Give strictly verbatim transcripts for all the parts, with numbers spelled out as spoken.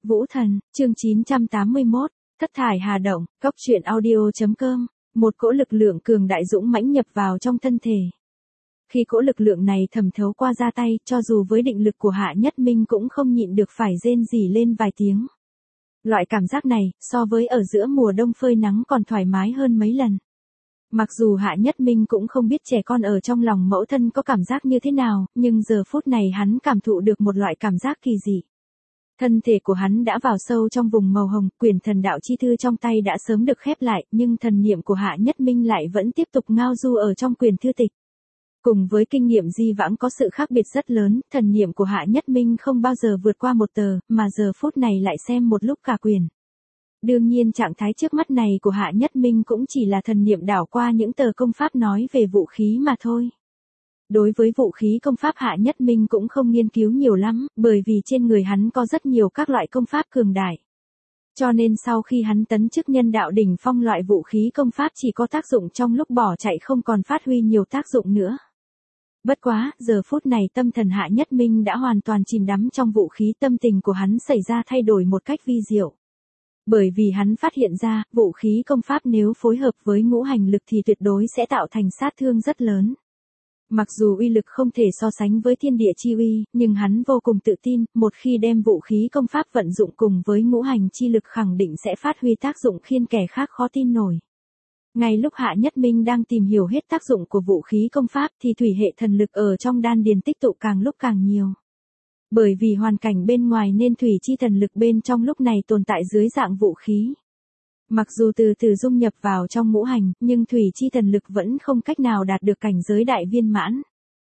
Vũ Thần, chương chín trăm tám mươi mốt, Thất thải hà động, Cốc truyện audio chấm com, một cỗ lực lượng cường đại dũng mãnh nhập vào trong thân thể. Khi cỗ lực lượng này thẩm thấu qua da tay, cho dù với định lực của Hạ Nhất Minh cũng không nhịn được phải rên rỉ lên vài tiếng. Loại cảm giác này, so với ở giữa mùa đông phơi nắng còn thoải mái hơn mấy lần. Mặc dù Hạ Nhất Minh cũng không biết trẻ con ở trong lòng mẫu thân có cảm giác như thế nào, nhưng giờ phút này hắn cảm thụ được một loại cảm giác kỳ dị. Thân thể của hắn đã vào sâu trong vùng màu hồng, quyển thần đạo chi thư trong tay đã sớm được khép lại, nhưng thần niệm của Hạ Nhất Minh lại vẫn tiếp tục ngao du ở trong quyển thư tịch. Cùng với kinh nghiệm di vãng có sự khác biệt rất lớn, thần niệm của Hạ Nhất Minh không bao giờ vượt qua một tờ, mà giờ phút này lại xem một lúc cả quyển. Đương nhiên trạng thái trước mắt này của Hạ Nhất Minh cũng chỉ là thần niệm đảo qua những tờ công pháp nói về vũ khí mà thôi. Đối với vũ khí công pháp Hạ Nhất Minh cũng không nghiên cứu nhiều lắm, bởi vì trên người hắn có rất nhiều các loại công pháp cường đại. Cho nên sau khi hắn tấn chức nhân đạo đỉnh phong, loại vũ khí công pháp chỉ có tác dụng trong lúc bỏ chạy, không còn phát huy nhiều tác dụng nữa. Bất quá, giờ phút này tâm thần Hạ Nhất Minh đã hoàn toàn chìm đắm trong vũ khí, tâm tình của hắn xảy ra thay đổi một cách vi diệu. Bởi vì hắn phát hiện ra, vũ khí công pháp nếu phối hợp với ngũ hành lực thì tuyệt đối sẽ tạo thành sát thương rất lớn. Mặc dù uy lực không thể so sánh với thiên địa chi uy, nhưng hắn vô cùng tự tin, một khi đem vũ khí công pháp vận dụng cùng với ngũ hành chi lực khẳng định sẽ phát huy tác dụng khiến kẻ khác khó tin nổi. Ngay lúc Hạ Nhất Minh đang tìm hiểu hết tác dụng của vũ khí công pháp thì thủy hệ thần lực ở trong đan điền tích tụ càng lúc càng nhiều. Bởi vì hoàn cảnh bên ngoài nên thủy chi thần lực bên trong lúc này tồn tại dưới dạng vũ khí. Mặc dù từ từ dung nhập vào trong ngũ hành, nhưng thủy chi thần lực vẫn không cách nào đạt được cảnh giới đại viên mãn.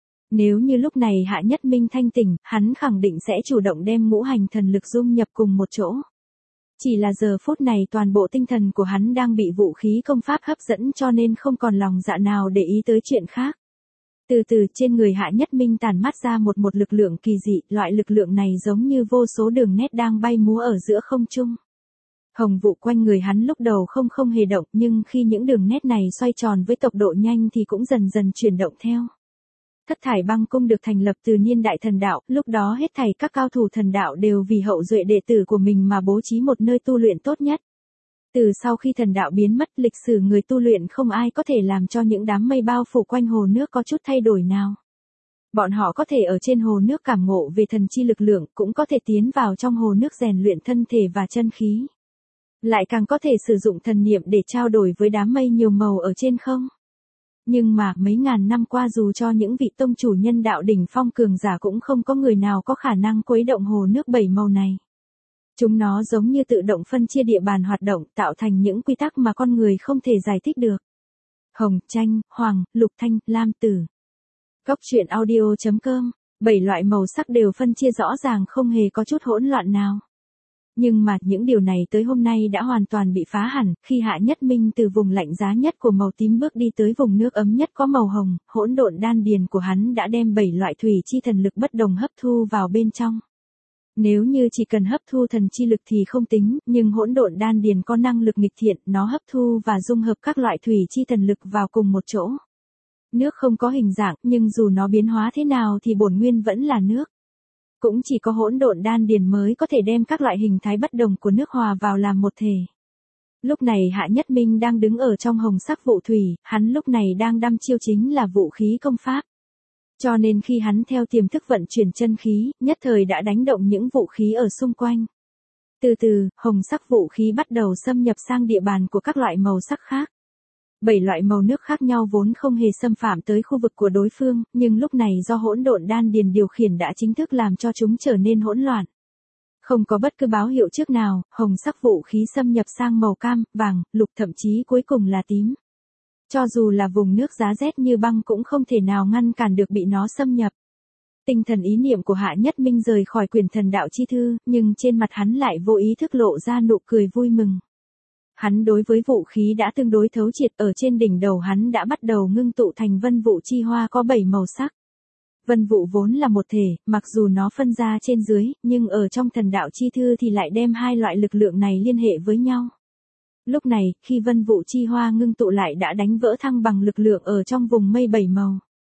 Nếu như lúc này Hạ Nhất Minh thanh tỉnh, hắn khẳng định sẽ chủ động đem ngũ hành thần lực dung nhập cùng một chỗ. Chỉ là giờ phút này toàn bộ tinh thần của hắn đang bị vũ khí công pháp hấp dẫn, cho nên không còn lòng dạ nào để ý tới chuyện khác. Từ từ trên người Hạ Nhất Minh tản mát ra một một lực lượng kỳ dị, loại lực lượng này giống như vô số đường nét đang bay múa ở giữa không trung. Hồng vụ quanh người hắn lúc đầu không không hề động, nhưng khi những đường nét này xoay tròn với tốc độ nhanh thì cũng dần dần chuyển động theo. Thất thải băng cung được thành lập từ niên đại thần đạo, lúc đó hết thảy các cao thủ thần đạo đều vì hậu duệ đệ tử của mình mà bố trí một nơi tu luyện tốt nhất. Từ sau khi thần đạo biến mất, lịch sử người tu luyện không ai có thể làm cho những đám mây bao phủ quanh hồ nước có chút thay đổi nào. Bọn họ có thể ở trên hồ nước cảm ngộ về thần chi lực lượng, cũng có thể tiến vào trong hồ nước rèn luyện thân thể và chân khí. Lại càng có thể sử dụng thần niệm để trao đổi với đám mây nhiều màu ở trên không. Nhưng mà, mấy ngàn năm qua dù cho những vị tông chủ nhân đạo đỉnh phong cường giả cũng không có người nào có khả năng khuấy động hồ nước bảy màu này. Chúng nó giống như tự động phân chia địa bàn hoạt động, tạo thành những quy tắc mà con người không thể giải thích được. Hồng, chanh, hoàng, lục thanh, lam tử. Cốc truyện audio chấm com, bảy loại màu sắc đều phân chia rõ ràng, không hề có chút hỗn loạn nào. Nhưng mà những điều này tới hôm nay đã hoàn toàn bị phá hẳn, khi Hạ Nhất Minh từ vùng lạnh giá nhất của màu tím bước đi tới vùng nước ấm nhất có màu hồng, hỗn độn đan điền của hắn đã đem bảy loại thủy chi thần lực bất đồng hấp thu vào bên trong. Nếu như chỉ cần hấp thu thần chi lực thì không tính, nhưng hỗn độn đan điền có năng lực nghịch thiện, nó hấp thu và dung hợp các loại thủy chi thần lực vào cùng một chỗ. Nước không có hình dạng, nhưng dù nó biến hóa thế nào thì bổn nguyên vẫn là nước. Cũng chỉ có hỗn độn đan điền mới có thể đem các loại hình thái bất đồng của nước hòa vào làm một thể. Lúc này Hạ Nhất Minh đang đứng ở trong hồng sắc vụ thủy, hắn lúc này đang đăm chiêu chính là vũ khí công pháp. Cho nên khi hắn theo tiềm thức vận chuyển chân khí, nhất thời đã đánh động những vũ khí ở xung quanh. Từ từ, hồng sắc vũ khí bắt đầu xâm nhập sang địa bàn của các loại màu sắc khác. Bảy loại màu nước khác nhau vốn không hề xâm phạm tới khu vực của đối phương, nhưng lúc này do hỗn độn đan điền điều khiển đã chính thức làm cho chúng trở nên hỗn loạn. Không có bất cứ báo hiệu trước nào, hồng sắc vũ khí xâm nhập sang màu cam, vàng, lục, thậm chí cuối cùng là tím. Cho dù là vùng nước giá rét như băng cũng không thể nào ngăn cản được bị nó xâm nhập. Tinh thần ý niệm của Hạ Nhất Minh rời khỏi quyển thần đạo chi thư, nhưng trên mặt hắn lại vô ý thức lộ ra nụ cười vui mừng. Hắn đối với vũ khí đã tương đối thấu triệt, ở trên đỉnh đầu hắn đã bắt đầu ngưng tụ thành vân vụ chi hoa có bảy màu sắc. Vân vụ vốn là một thể, mặc dù nó phân ra trên dưới, nhưng ở trong thần đạo chi thư thì lại đem hai loại lực lượng này liên hệ với nhau. Lúc này, khi vân vụ chi hoa ngưng tụ lại đã đánh vỡ thăng bằng lực lượng ở trong vùng mây bảy màu.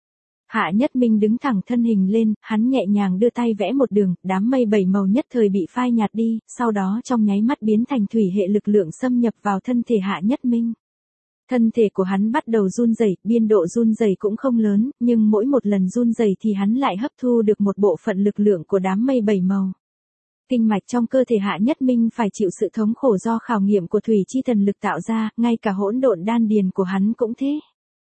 Hạ Nhất Minh đứng thẳng thân hình lên, hắn nhẹ nhàng đưa tay vẽ một đường, đám mây bảy màu nhất thời bị phai nhạt đi, sau đó trong nháy mắt biến thành thủy hệ lực lượng xâm nhập vào thân thể Hạ Nhất Minh. Thân thể của hắn bắt đầu run rẩy, biên độ run rẩy cũng không lớn, nhưng mỗi một lần run rẩy thì hắn lại hấp thu được một bộ phận lực lượng của đám mây bảy màu. Kinh mạch trong cơ thể Hạ Nhất Minh phải chịu sự thống khổ do khảo nghiệm của thủy chi thần lực tạo ra, ngay cả hỗn độn đan điền của hắn cũng thế.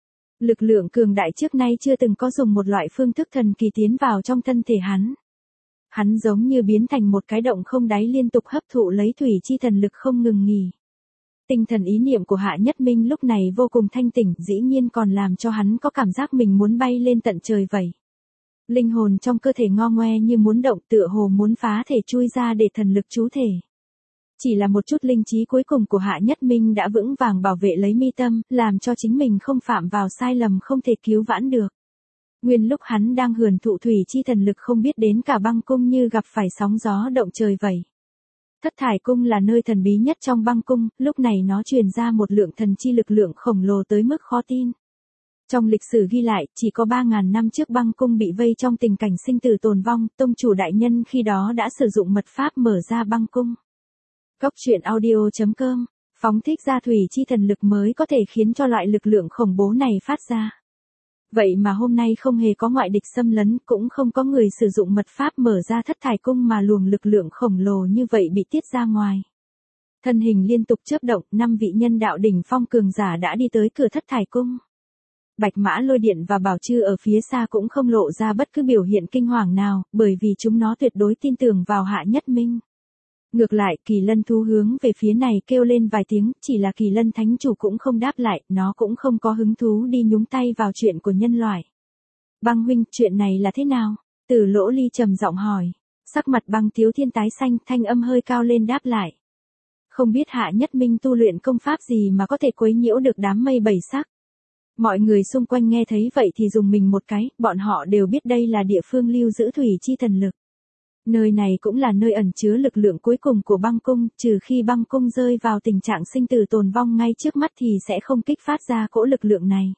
Lực lượng cường đại trước nay chưa từng có dùng một loại phương thức thần kỳ tiến vào trong thân thể hắn. Hắn giống như biến thành một cái động không đáy liên tục hấp thụ lấy thủy chi thần lực không ngừng nghỉ. Tinh thần ý niệm của Hạ Nhất Minh lúc này vô cùng thanh tỉnh, dĩ nhiên còn làm cho hắn có cảm giác mình muốn bay lên tận trời vậy. Linh hồn trong cơ thể ngo ngoe như muốn động, tựa hồ muốn phá thể chui ra để thần lực trú thể. Chỉ là một chút linh trí cuối cùng của Hạ Nhất Minh đã vững vàng bảo vệ lấy mi tâm, làm cho chính mình không phạm vào sai lầm không thể cứu vãn được. Nguyên lúc hắn đang hưởng thụ thủy chi thần lực không biết đến cả băng cung như gặp phải sóng gió động trời vậy. Thất thải cung là nơi thần bí nhất trong băng cung, lúc này nó truyền ra một lượng thần chi lực lượng khổng lồ tới mức khó tin. Trong lịch sử ghi lại, chỉ có ba ngàn năm trước băng cung bị vây trong tình cảnh sinh tử tồn vong, tông chủ đại nhân khi đó đã sử dụng mật pháp mở ra băng cung. Cốc truyện audio chấm com, phóng thích ra thủy chi thần lực mới có thể khiến cho loại lực lượng khủng bố này phát ra. Vậy mà hôm nay không hề có ngoại địch xâm lấn, cũng không có người sử dụng mật pháp mở ra thất thải cung mà luồng lực lượng khổng lồ như vậy bị tiết ra ngoài. Thân hình liên tục chớp động, năm vị nhân đạo đỉnh phong cường giả đã đi tới cửa thất thải cung. Bạch Mã Lôi Điện và Bảo Chư ở phía xa cũng không lộ ra bất cứ biểu hiện kinh hoàng nào, bởi vì chúng nó tuyệt đối tin tưởng vào Hạ Nhất Minh. Ngược lại, Kỳ Lân thú hướng về phía này kêu lên vài tiếng, chỉ là Kỳ Lân thánh chủ cũng không đáp lại, nó cũng không có hứng thú đi nhúng tay vào chuyện của nhân loại. Băng huynh, chuyện này là thế nào? Từ Lỗ Ly trầm giọng hỏi. Sắc mặt Băng Tiếu Thiên tái xanh, thanh âm hơi cao lên đáp lại. Không biết Hạ Nhất Minh tu luyện công pháp gì mà có thể quấy nhiễu được đám mây bảy sắc. Mọi người xung quanh nghe thấy vậy thì dùng mình một cái, bọn họ đều biết đây là địa phương lưu giữ thủy chi thần lực. Nơi này cũng là nơi ẩn chứa lực lượng cuối cùng của băng cung, trừ khi băng cung rơi vào tình trạng sinh tử tồn vong ngay trước mắt thì sẽ không kích phát ra cỗ lực lượng này.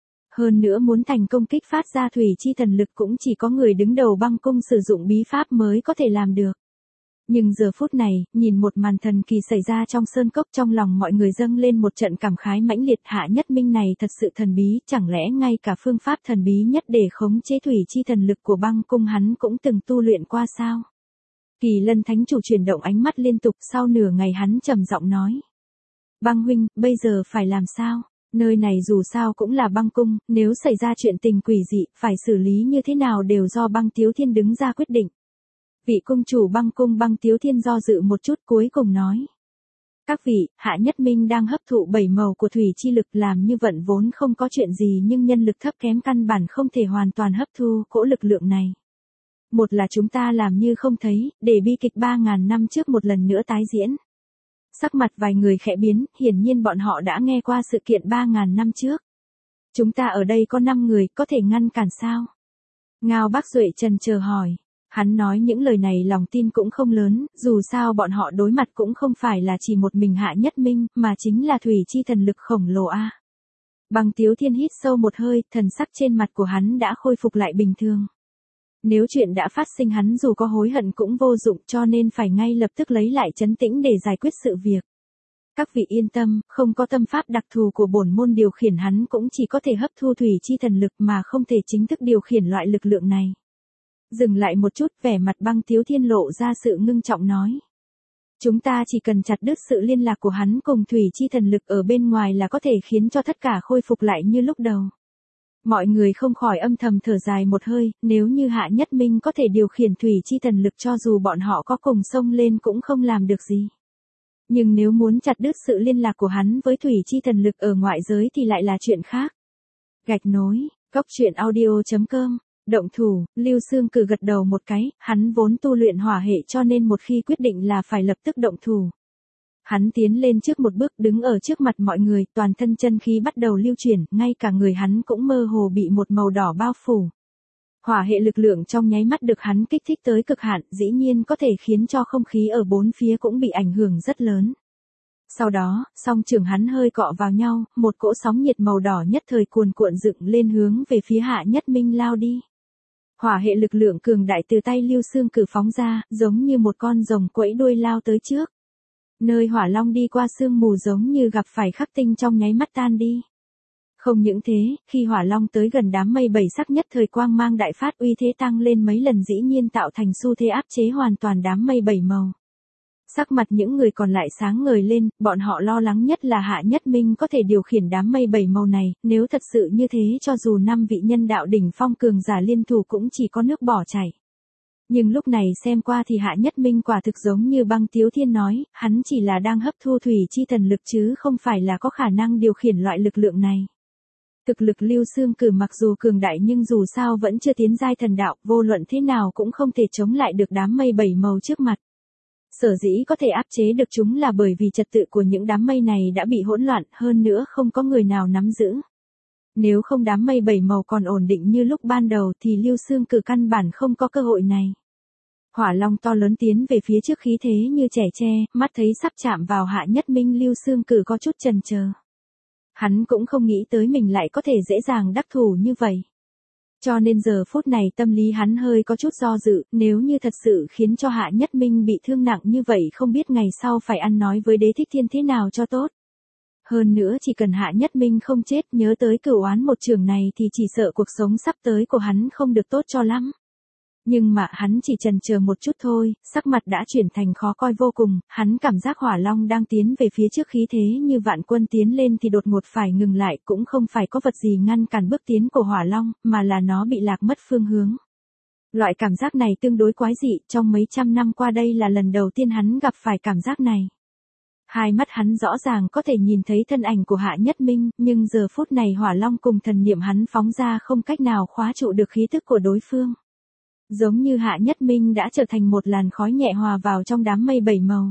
Hơn nữa muốn thành công kích phát ra thủy chi thần lực cũng chỉ có người đứng đầu băng cung sử dụng bí pháp mới có thể làm được. Nhưng giờ phút này, nhìn một màn thần kỳ xảy ra trong sơn cốc, trong lòng mọi người dâng lên một trận cảm khái mãnh liệt. Hạ Nhất Minh này thật sự thần bí, chẳng lẽ ngay cả phương pháp thần bí nhất để khống chế thủy chi thần lực của băng cung hắn cũng từng tu luyện qua sao? Kỳ Lân thánh chủ chuyển động ánh mắt liên tục, sau nửa ngày hắn trầm giọng nói. Băng huynh, bây giờ phải làm sao? Nơi này dù sao cũng là băng cung, nếu xảy ra chuyện tình quỷ dị, phải xử lý như thế nào đều do Băng Tiếu Thiên đứng ra quyết định. Vị cung chủ băng cung Băng Tiếu Thiên do dự một chút cuối cùng nói. Các vị, Hạ Nhất Minh đang hấp thụ bảy màu của thủy chi lực, làm như vận vốn không có chuyện gì, nhưng nhân lực thấp kém căn bản không thể hoàn toàn hấp thu cỗ lực lượng này. Một là chúng ta làm như không thấy, để bi kịch ba ngàn năm trước một lần nữa tái diễn. Sắc mặt vài người khẽ biến, hiển nhiên bọn họ đã nghe qua sự kiện ba ngàn năm trước. Chúng ta ở đây có năm người, có thể ngăn cản sao? Ngao Bác Duệ trần chờ hỏi. Hắn nói những lời này lòng tin cũng không lớn, dù sao bọn họ đối mặt cũng không phải là chỉ một mình Hạ Nhất Minh, mà chính là thủy chi thần lực khổng lồ a. Băng Tiếu Thiên hít sâu một hơi, thần sắc trên mặt của hắn đã khôi phục lại bình thường. Nếu chuyện đã phát sinh hắn dù có hối hận cũng vô dụng, cho nên phải ngay lập tức lấy lại trấn tĩnh để giải quyết sự việc. Các vị yên tâm, không có tâm pháp đặc thù của bổn môn điều khiển hắn cũng chỉ có thể hấp thu thủy chi thần lực mà không thể chính thức điều khiển loại lực lượng này. Dừng lại một chút, vẻ mặt Băng Tiếu Thiên lộ ra sự ngưng trọng nói. Chúng ta chỉ cần chặt đứt sự liên lạc của hắn cùng thủy chi thần lực ở bên ngoài là có thể khiến cho tất cả khôi phục lại như lúc đầu. Mọi người không khỏi âm thầm thở dài một hơi, nếu như Hạ Nhất Minh có thể điều khiển thủy chi thần lực cho dù bọn họ có cùng xông lên cũng không làm được gì. Nhưng nếu muốn chặt đứt sự liên lạc của hắn với thủy chi thần lực ở ngoại giới thì lại là chuyện khác. Gạch nối, cốc truyện audio chấm com. Động thủ, Lưu Xương Cử gật đầu một cái, hắn vốn tu luyện hỏa hệ cho nên một khi quyết định là phải lập tức động thủ. Hắn tiến lên trước một bước, đứng ở trước mặt mọi người, toàn thân chân khí bắt đầu lưu chuyển, ngay cả người hắn cũng mơ hồ bị một màu đỏ bao phủ. Hỏa hệ lực lượng trong nháy mắt được hắn kích thích tới cực hạn, dĩ nhiên có thể khiến cho không khí ở bốn phía cũng bị ảnh hưởng rất lớn. Sau đó, song trường hắn hơi cọ vào nhau, một cỗ sóng nhiệt màu đỏ nhất thời cuồn cuộn dựng lên hướng về phía Hạ Nhất Minh lao đi. Hỏa hệ lực lượng cường đại từ tay Lưu Xương Cử phóng ra, giống như một con rồng quẫy đuôi lao tới trước. Nơi hỏa long đi qua sương mù giống như gặp phải khắc tinh trong nháy mắt tan đi. Không những thế, khi hỏa long tới gần đám mây bảy sắc nhất thời quang mang đại phát uy thế tăng lên mấy lần dĩ nhiên tạo thành xu thế áp chế hoàn toàn đám mây bảy màu. Sắc mặt những người còn lại sáng ngời lên, bọn họ lo lắng nhất là Hạ Nhất Minh có thể điều khiển đám mây bảy màu này, nếu thật sự như thế cho dù năm vị nhân đạo đỉnh phong cường giả liên thủ cũng chỉ có nước bỏ chảy. Nhưng lúc này xem qua thì Hạ Nhất Minh quả thực giống như Băng Tiếu Thiên nói, hắn chỉ là đang hấp thu thủy chi thần lực chứ không phải là có khả năng điều khiển loại lực lượng này. Thực lực Lưu Xương Cử mặc dù cường đại nhưng dù sao vẫn chưa tiến giai thần đạo, vô luận thế nào cũng không thể chống lại được đám mây bảy màu trước mặt. Sở dĩ có thể áp chế được chúng là bởi vì trật tự của những đám mây này đã bị hỗn loạn, hơn nữa không có người nào nắm giữ. Nếu không đám mây bảy màu còn ổn định như lúc ban đầu thì Lưu Xương Cử căn bản không có cơ hội này. Hỏa long to lớn tiến về phía trước khí thế như trẻ tre, mắt thấy sắp chạm vào Hạ Nhất Minh, Lưu Xương Cử có chút chần chờ. Hắn cũng không nghĩ tới mình lại có thể dễ dàng đắc thủ như vậy. Cho nên giờ phút này tâm lý hắn hơi có chút do dự, nếu như thật sự khiến cho Hạ Nhất Minh bị thương nặng như vậy không biết ngày sau phải ăn nói với Đế Thích Thiên thế nào cho tốt. Hơn nữa chỉ cần Hạ Nhất Minh không chết, nhớ tới cửu oán một trường này thì chỉ sợ cuộc sống sắp tới của hắn không được tốt cho lắm. Nhưng mà hắn chỉ chần chờ một chút thôi, sắc mặt đã chuyển thành khó coi vô cùng, hắn cảm giác hỏa long đang tiến về phía trước khí thế như vạn quân tiến lên thì đột ngột phải ngừng lại, cũng không phải có vật gì ngăn cản bước tiến của hỏa long, mà là nó bị lạc mất phương hướng. Loại cảm giác này tương đối quái dị, trong mấy trăm năm qua đây là lần đầu tiên hắn gặp phải cảm giác này. Hai mắt hắn rõ ràng có thể nhìn thấy thân ảnh của Hạ Nhất Minh, nhưng giờ phút này hỏa long cùng thần niệm hắn phóng ra không cách nào khóa trụ được khí tức của đối phương. Giống như Hạ Nhất Minh đã trở thành một làn khói nhẹ hòa vào trong đám mây bảy màu.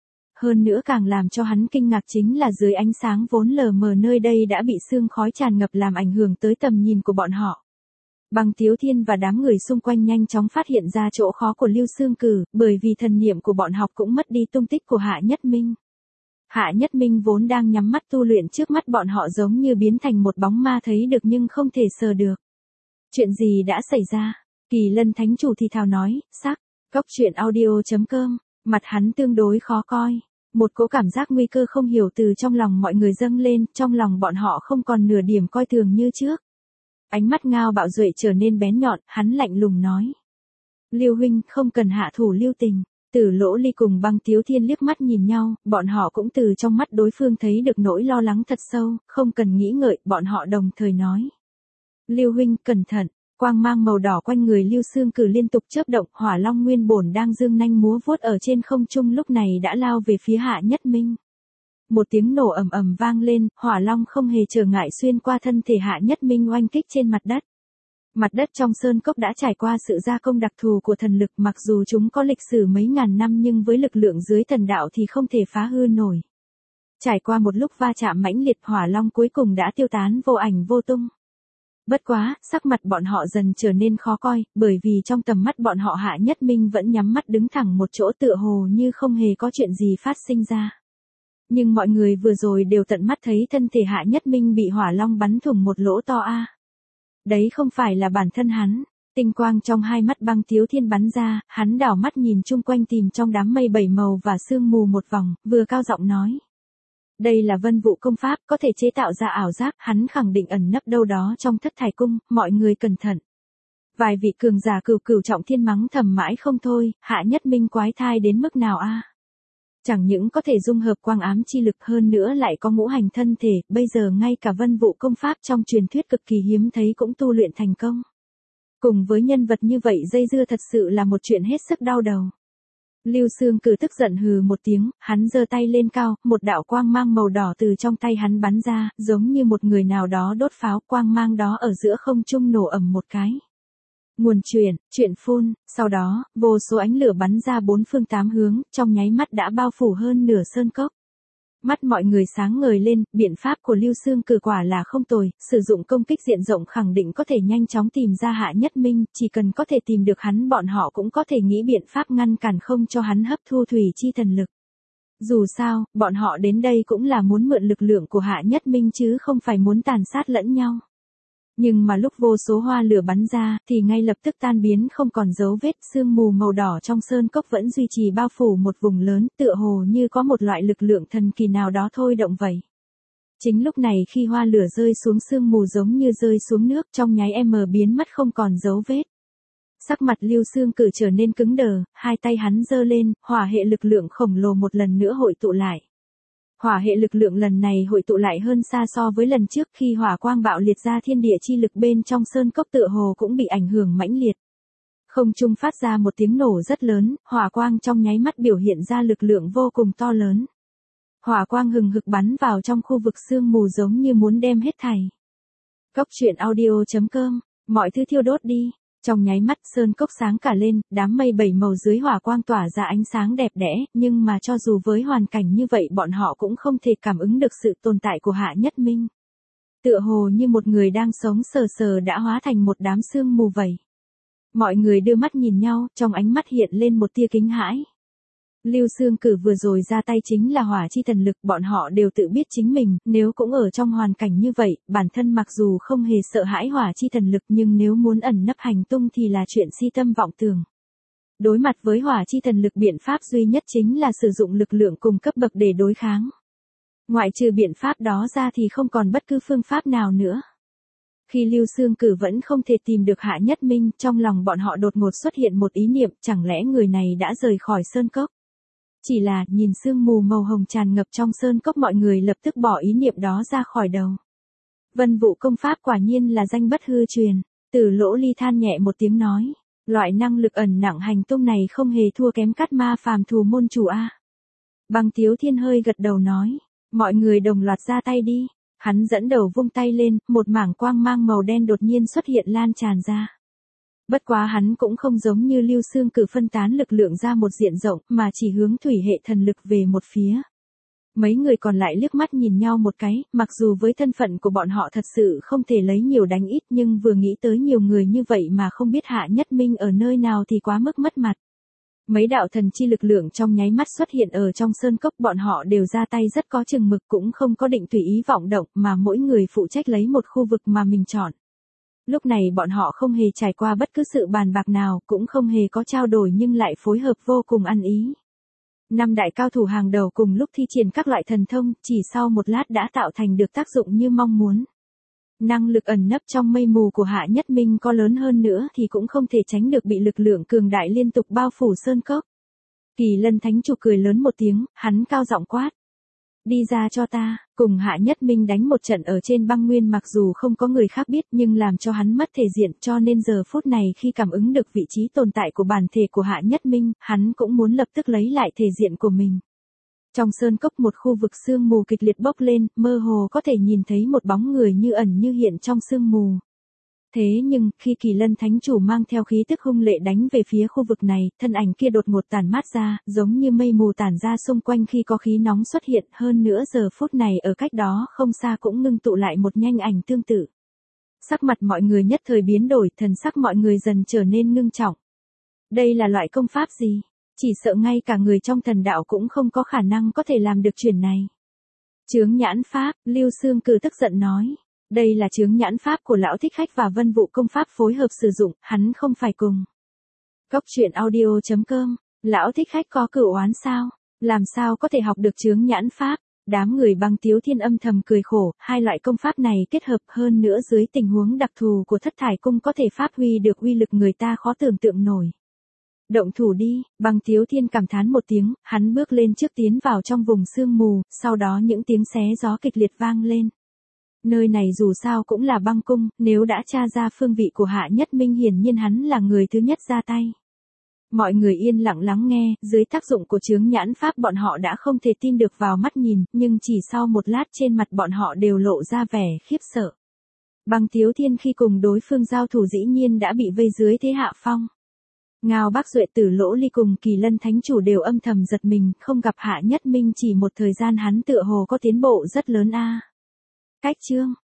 Hơn nữa càng làm cho hắn kinh ngạc chính là dưới ánh sáng vốn lờ mờ nơi đây đã bị sương khói tràn ngập làm ảnh hưởng tới tầm nhìn của bọn họ. Băng Tiếu Thiên và đám người xung quanh nhanh chóng phát hiện ra chỗ khó của Lưu Xương Cử, bởi vì thần niệm của bọn họ cũng mất đi tung tích của Hạ Nhất Minh. Hạ Nhất Minh vốn đang nhắm mắt tu luyện, trước mắt bọn họ giống như biến thành một bóng ma thấy được nhưng không thể sờ được. Chuyện gì đã xảy ra? Kỳ Lân Thánh Chủ thì thào nói, sắc, góc chuyện audio chấm com, mặt hắn tương đối khó coi. Một cỗ cảm giác nguy cơ không hiểu từ trong lòng mọi người dâng lên, trong lòng bọn họ không còn nửa điểm coi thường như trước. Ánh mắt Ngao Bạo Duệ trở nên bén nhọn, hắn lạnh lùng nói. Lưu huynh, không cần hạ thủ lưu tình. Tử Lỗ Ly cùng Băng Tiếu Thiên liếc mắt nhìn nhau, bọn họ cũng từ trong mắt đối phương thấy được nỗi lo lắng thật sâu, không cần nghĩ ngợi, bọn họ đồng thời nói. Lưu huynh, cẩn thận. Quang mang màu đỏ quanh người Lưu Xương Cử liên tục chớp động, hỏa long nguyên bổn đang dương nanh múa vuốt ở trên không trung lúc này đã lao về phía Hạ Nhất Minh. Một tiếng nổ ầm ầm vang lên, hỏa long không hề trở ngại xuyên qua thân thể Hạ Nhất Minh oanh kích trên mặt đất. Mặt đất trong sơn cốc đã trải qua sự gia công đặc thù của thần lực, mặc dù chúng có lịch sử mấy ngàn năm nhưng với lực lượng dưới thần đạo thì không thể phá hư nổi. Trải qua một lúc va chạm mãnh liệt, hỏa long cuối cùng đã tiêu tán vô ảnh vô tung. Bất quá, sắc mặt bọn họ dần trở nên khó coi, bởi vì trong tầm mắt bọn họ Hạ Nhất Minh vẫn nhắm mắt đứng thẳng một chỗ tựa hồ như không hề có chuyện gì phát sinh ra. Nhưng mọi người vừa rồi đều tận mắt thấy thân thể Hạ Nhất Minh bị hỏa long bắn thủng một lỗ to a. Đấy không phải là bản thân hắn. Tinh quang trong hai mắt Băng Tiếu Thiên bắn ra, hắn đảo mắt nhìn chung quanh tìm trong đám mây bảy màu và sương mù một vòng, vừa cao giọng nói. Đây là vân vụ công pháp, có thể chế tạo ra ảo giác, hắn khẳng định ẩn nấp đâu đó trong thất thải cung, mọi người cẩn thận. Vài vị cường giả cửu cửu trọng thiên mắng thầm mãi không thôi, Hạ Nhất Minh quái thai đến mức nào a? Chẳng những có thể dung hợp quang ám chi lực, hơn nữa lại có ngũ hành thân thể, bây giờ ngay cả vân vụ công pháp trong truyền thuyết cực kỳ hiếm thấy cũng tu luyện thành công. Cùng với nhân vật như vậy dây dưa thật sự là một chuyện hết sức đau đầu. Lưu Xương Cử tức giận hừ một tiếng, hắn giơ tay lên cao, một đạo quang mang màu đỏ từ trong tay hắn bắn ra, giống như một người nào đó đốt pháo, quang mang đó ở giữa không trung nổ ầm một cái. Nguồn truyền, chuyện phun, sau đó, vô số ánh lửa bắn ra bốn phương tám hướng, trong nháy mắt đã bao phủ hơn nửa sơn cốc. Mắt mọi người sáng ngời lên, biện pháp của Lưu Xương Cử quả là không tồi, sử dụng công kích diện rộng khẳng định có thể nhanh chóng tìm ra Hạ Nhất Minh, chỉ cần có thể tìm được hắn bọn họ cũng có thể nghĩ biện pháp ngăn cản không cho hắn hấp thu thủy chi thần lực. Dù sao, bọn họ đến đây cũng là muốn mượn lực lượng của Hạ Nhất Minh chứ không phải muốn tàn sát lẫn nhau. Nhưng mà lúc vô số hoa lửa bắn ra, thì ngay lập tức tan biến không còn dấu vết, sương mù màu đỏ trong sơn cốc vẫn duy trì bao phủ một vùng lớn, tựa hồ như có một loại lực lượng thần kỳ nào đó thôi động vậy. Chính lúc này khi hoa lửa rơi xuống sương mù giống như rơi xuống nước, trong nháy em mờ biến mất không còn dấu vết. Sắc mặt Lưu Xương Cử trở nên cứng đờ, hai tay hắn giơ lên, hỏa hệ lực lượng khổng lồ một lần nữa hội tụ lại. Hỏa hệ lực lượng lần này hội tụ lại hơn xa so với lần trước, khi hỏa quang bạo liệt ra, thiên địa chi lực bên trong sơn cốc tựa hồ cũng bị ảnh hưởng mãnh liệt. Không trung phát ra một tiếng nổ rất lớn, hỏa quang trong nháy mắt biểu hiện ra lực lượng vô cùng to lớn. Hỏa quang hừng hực bắn vào trong khu vực sương mù giống như muốn đem hết thảy. Cốc truyện audio chấm com, mọi thứ thiêu đốt đi. Trong nháy mắt sơn cốc sáng cả lên, đám mây bảy màu dưới hỏa quang tỏa ra ánh sáng đẹp đẽ, nhưng mà cho dù với hoàn cảnh như vậy bọn họ cũng không thể cảm ứng được sự tồn tại của Hạ Nhất Minh. Tựa hồ như một người đang sống sờ sờ đã hóa thành một đám sương mù vậy. Mọi người đưa mắt nhìn nhau, trong ánh mắt hiện lên một tia kinh hãi. Lưu Xương Cử vừa rồi ra tay chính là hỏa chi thần lực, bọn họ đều tự biết chính mình, nếu cũng ở trong hoàn cảnh như vậy, bản thân mặc dù không hề sợ hãi hỏa chi thần lực nhưng nếu muốn ẩn nấp hành tung thì là chuyện si tâm vọng tưởng. Đối mặt với hỏa chi thần lực, biện pháp duy nhất chính là sử dụng lực lượng cùng cấp bậc để đối kháng. Ngoại trừ biện pháp đó ra thì không còn bất cứ phương pháp nào nữa. Khi Lưu Xương Cử vẫn không thể tìm được Hạ Nhất Minh, trong lòng bọn họ đột ngột xuất hiện một ý niệm, chẳng lẽ người này đã rời khỏi sơn cốc. Chỉ là, nhìn sương mù màu hồng tràn ngập trong sơn cốc, mọi người lập tức bỏ ý niệm đó ra khỏi đầu. Vân Vụ công pháp quả nhiên là danh bất hư truyền, Từ Lỗ Ly than nhẹ một tiếng nói, loại năng lực ẩn nặng hành tung này không hề thua kém Cát Ma phàm thù môn chủ a. Băng Tiếu Thiên hơi gật đầu nói, mọi người đồng loạt ra tay đi. Hắn dẫn đầu vung tay lên, một mảng quang mang màu đen đột nhiên xuất hiện lan tràn ra. Bất quá hắn cũng không giống như Lưu Xương Cử phân tán lực lượng ra một diện rộng, mà chỉ hướng thủy hệ thần lực về một phía. Mấy người còn lại liếc mắt nhìn nhau một cái, mặc dù với thân phận của bọn họ thật sự không thể lấy nhiều đánh ít, nhưng vừa nghĩ tới nhiều người như vậy mà không biết Hạ Nhất Minh ở nơi nào thì quá mức mất mặt. Mấy đạo thần chi lực lượng trong nháy mắt xuất hiện ở trong sơn cốc, bọn họ đều ra tay rất có chừng mực, cũng không có định tùy ý vọng động, mà mỗi người phụ trách lấy một khu vực mà mình chọn. Lúc này bọn họ không hề trải qua bất cứ sự bàn bạc nào, cũng không hề có trao đổi nhưng lại phối hợp vô cùng ăn ý. Năm đại cao thủ hàng đầu cùng lúc thi triển các loại thần thông, chỉ sau một lát đã tạo thành được tác dụng như mong muốn. Năng lực ẩn nấp trong mây mù của Hạ Nhất Minh có lớn hơn nữa thì cũng không thể tránh được bị lực lượng cường đại liên tục bao phủ sơn cốc. Kỳ Lân Thánh Chủ cười lớn một tiếng, hắn cao giọng quát. Đi ra cho ta, cùng Hạ Nhất Minh đánh một trận ở trên băng nguyên, mặc dù không có người khác biết nhưng làm cho hắn mất thể diện, cho nên giờ phút này khi cảm ứng được vị trí tồn tại của bản thể của Hạ Nhất Minh, hắn cũng muốn lập tức lấy lại thể diện của mình. Trong sơn cốc một khu vực sương mù kịch liệt bốc lên, mơ hồ có thể nhìn thấy một bóng người như ẩn như hiện trong sương mù. Thế nhưng, khi Kỳ Lân Thánh Chủ mang theo khí tức hung lệ đánh về phía khu vực này, thân ảnh kia đột ngột tản mát ra, giống như mây mù tản ra xung quanh khi có khí nóng xuất hiện, hơn nữa giờ phút này ở cách đó không xa cũng ngưng tụ lại một nhanh ảnh tương tự. Sắc mặt mọi người nhất thời biến đổi, thần sắc mọi người dần trở nên ngưng trọng. Đây là loại công pháp gì? Chỉ sợ ngay cả người trong thần đạo cũng không có khả năng có thể làm được chuyện này. Chướng nhãn pháp, Lưu Xương Cử tức giận nói. Đây là chướng nhãn pháp của Lão Thích Khách và Vân Vụ công pháp phối hợp sử dụng, hắn không phải cùng. Cốc truyện audio chấm com, Lão Thích Khách có cửu oán sao? Làm sao có thể học được chướng nhãn pháp? Đám người Băng Tiếu Thiên âm thầm cười khổ, hai loại công pháp này kết hợp hơn nữa dưới tình huống đặc thù của Thất Thải Cung có thể phát huy được uy lực người ta khó tưởng tượng nổi. Động thủ đi, Băng Tiếu Thiên cảm thán một tiếng, hắn bước lên trước tiến vào trong vùng sương mù, sau đó những tiếng xé gió kịch liệt vang lên. Nơi này dù sao cũng là băng cung, nếu đã tra ra phương vị của Hạ Nhất Minh hiển nhiên hắn là người thứ nhất ra tay. Mọi người yên lặng lắng nghe, dưới tác dụng của chướng nhãn pháp bọn họ đã không thể tin được vào mắt nhìn, nhưng chỉ sau một lát trên mặt bọn họ đều lộ ra vẻ khiếp sợ. Băng Tiếu Thiên khi cùng đối phương giao thủ dĩ nhiên đã bị vây dưới thế hạ phong. Ngao Bác Duệ, Tử Lỗ Ly cùng Kỳ Lân Thánh Chủ đều âm thầm giật mình, không gặp Hạ Nhất Minh chỉ một thời gian hắn tựa hồ có tiến bộ rất lớn a. Cách chương